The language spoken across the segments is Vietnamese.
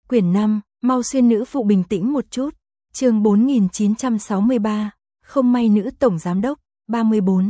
Quyển 5, mau xuyên nữ phụ bình tĩnh một chút. Chương 4963, không may nữ tổng giám đốc, 34.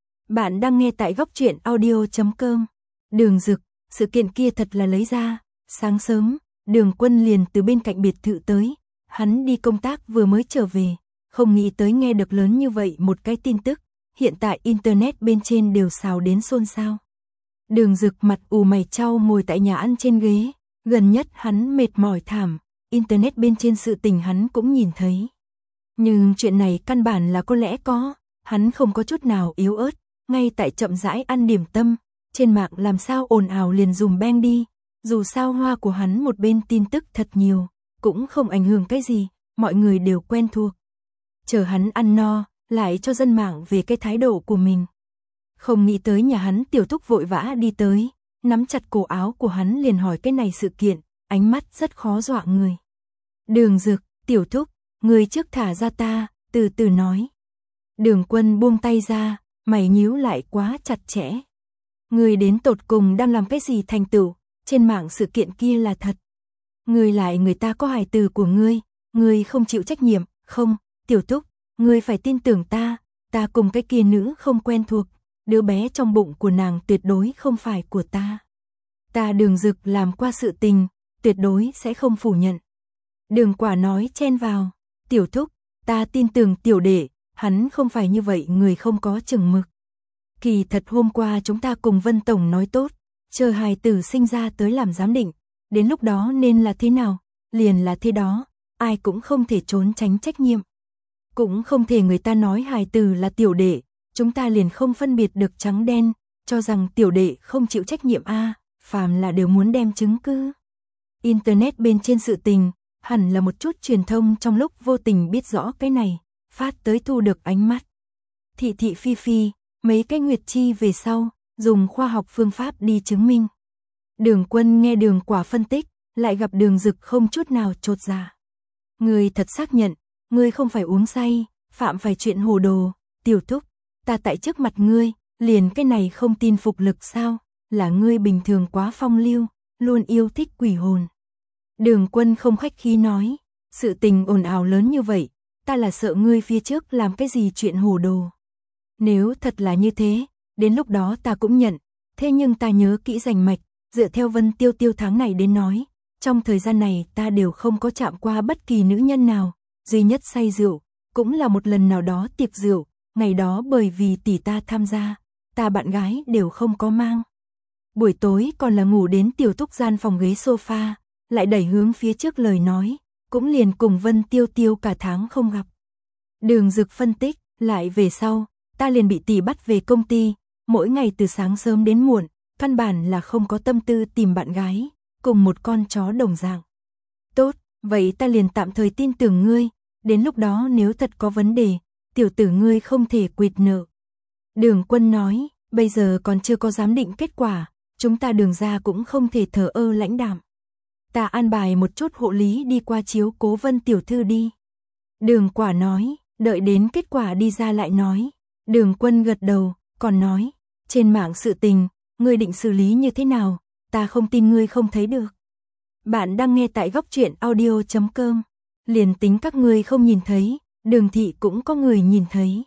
Bạn đang nghe tại góc truyện audio.com. Đường Dực, sự kiện kia thật là lấy ra. Sáng sớm, Đường Quân liền từ bên cạnh biệt thự tới. Hắn đi công tác vừa mới trở về, không nghĩ tới nghe được lớn như vậy một cái tin tức. Hiện tại internet bên trên đều xào đến xôn xao. Đường Dực mặt ù mày chau ngồi tại nhà ăn trên ghế. Gần nhất hắn mệt mỏi thảm, internet bên trên sự tình hắn cũng nhìn thấy. Nhưng chuyện này căn bản là có lẽ có, hắn không có chút nào yếu ớt, ngay tại chậm rãi ăn điểm tâm, trên mạng làm sao ồn ào liền dùm beng đi, dù sao hoa của hắn một bên tin tức thật nhiều, cũng không ảnh hưởng cái gì, mọi người đều quen thuộc. Chờ hắn ăn no, lại cho dân mạng về cái thái độ của mình. Không nghĩ tới nhà hắn tiểu thúc vội vã đi tới, nắm chặt cổ áo của hắn liền hỏi cái này sự kiện, ánh mắt rất khó dọa người. Đường Dực, tiểu thúc, người trước thả ra ta, từ từ nói. Đường Quân buông tay ra, mày nhíu lại quá chặt chẽ. Người đến tột cùng đang làm cái gì thành tựu, trên mạng sự kiện kia là thật. Người lại người ta có hài từ của ngươi không chịu trách nhiệm, không, tiểu thúc, ngươi phải tin tưởng ta cùng cái kia nữ không quen thuộc. Đứa bé trong bụng của nàng tuyệt đối không phải của ta. Ta Đường Dực làm qua sự tình, tuyệt đối sẽ không phủ nhận. Đường Quả nói chen vào, tiểu thúc, ta tin tưởng tiểu đệ, hắn không phải như vậy người không có chừng mực. Kỳ thật hôm qua chúng ta cùng Vân Tổng nói tốt, chờ hài tử sinh ra tới làm giám định, đến lúc đó nên là thế nào, liền là thế đó, ai cũng không thể trốn tránh trách nhiệm. Cũng không thể người ta nói hài tử là tiểu đệ. Chúng ta liền không phân biệt được trắng đen, cho rằng tiểu đệ không chịu trách nhiệm phàm là đều muốn đem chứng cứ. Internet bên trên sự tình, hẳn là một chút truyền thông trong lúc vô tình biết rõ cái này, phát tới thu được ánh mắt. Thị thị phi phi, mấy cái Nguyệt Chi về sau, dùng khoa học phương pháp đi chứng minh. Đường Quân nghe Đường Quả phân tích, lại gặp Đường Dực không chút nào chột dạ. Ngươi thật xác nhận, ngươi không phải uống say, phạm phải chuyện hồ đồ, tiểu thúc. Ta tại trước mặt ngươi, liền cái này không tin phục lực sao, là ngươi bình thường quá phong lưu, luôn yêu thích quỷ hồn. Đường Quân không khách khí nói, sự tình ồn ào lớn như vậy, ta là sợ ngươi phía trước làm cái gì chuyện hồ đồ. Nếu thật là như thế, đến lúc đó ta cũng nhận, thế nhưng ta nhớ kỹ rành mạch, dựa theo Vân Tiêu Tiêu tháng này đến nói, trong thời gian này ta đều không có chạm qua bất kỳ nữ nhân nào, duy nhất say rượu, cũng là một lần nào đó tiệc rượu. Ngày đó bởi vì tỷ ta tham gia, ta bạn gái đều không có mang. Buổi tối còn là ngủ đến tiểu thúc gian phòng ghế sofa, lại đẩy hướng phía trước lời nói, cũng liền cùng Vân Tiêu Tiêu cả tháng không gặp. Đường Dực phân tích, lại về sau, ta liền bị tỷ bắt về công ty, mỗi ngày từ sáng sớm đến muộn, căn bản là không có tâm tư tìm bạn gái, cùng một con chó đồng dạng. Tốt, vậy ta liền tạm thời tin tưởng ngươi, đến lúc đó nếu thật có vấn đề, tiểu tử ngươi không thể quỵt nợ. Đường Quân nói, bây giờ còn chưa có giám định kết quả, chúng ta Đường gia cũng không thể thờ ơ lãnh đạm. Ta an bài một chút hộ lý đi qua chiếu cố Vân tiểu thư đi. Đường Quả nói, đợi đến kết quả đi ra lại nói. Đường Quân gật đầu, còn nói, trên mạng sự tình, ngươi định xử lý như thế nào, ta không tin ngươi không thấy được. Bạn đang nghe tại góc truyện audio.com, liền tính các ngươi không nhìn thấy. Đường thị cũng có người nhìn thấy.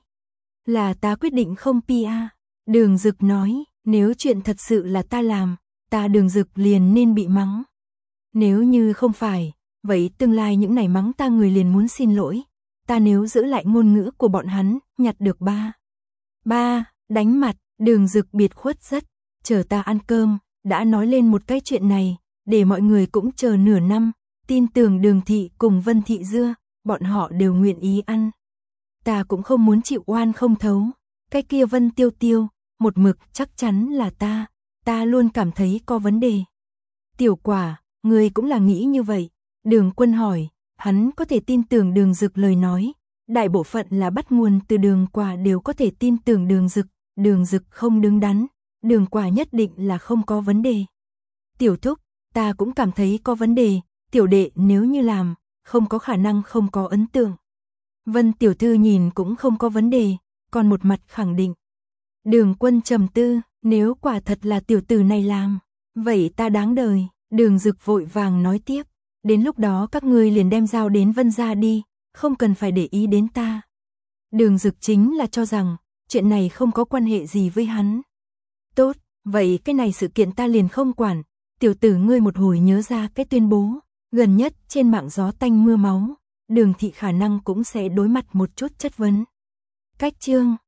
Là ta quyết định không PR. Đường Dực nói, nếu chuyện thật sự là ta làm, ta Đường Dực liền nên bị mắng. Nếu như không phải, vậy tương lai những này mắng ta người liền muốn xin lỗi. Ta nếu giữ lại ngôn ngữ của bọn hắn, nhặt được ba, đánh mặt, Đường Dực biệt khuất rất. Chờ ta ăn cơm, đã nói lên một cái chuyện này, để mọi người cũng chờ nửa năm, tin tưởng Đường thị cùng Vân thị dưa. Bọn họ đều nguyện ý ăn. Ta cũng không muốn chịu oan không thấu. Cái kia Vân Tiêu Tiêu, một mực chắc chắn là ta luôn cảm thấy có vấn đề. Tiểu Quả, người cũng là nghĩ như vậy. Đường Quân hỏi, hắn có thể tin tưởng Đường Dực lời nói. Đại bộ phận là bắt nguồn từ Đường Quả đều có thể tin tưởng Đường Dực không đứng đắn. Đường Quả nhất định là không có vấn đề. Tiểu thúc, ta cũng cảm thấy có vấn đề. Tiểu đệ nếu như làm, không có khả năng không có ấn tượng. Vân tiểu thư nhìn cũng không có vấn đề, còn một mặt khẳng định. Đường Quân trầm tư, nếu quả thật là tiểu tử này làm, vậy ta đáng đời. Đường Dực vội vàng nói tiếp, Đến lúc đó các ngươi liền đem giao đến Vân gia đi, không cần phải để ý đến ta. Đường Dực chính là cho rằng, chuyện này không có quan hệ gì với hắn. Tốt, vậy cái này sự kiện ta liền không quản, tiểu tử ngươi một hồi nhớ ra cái tuyên bố, gần nhất trên mạng gió tanh mưa máu, Đường thị khả năng cũng sẽ đối mặt một chút chất vấn. Cách chương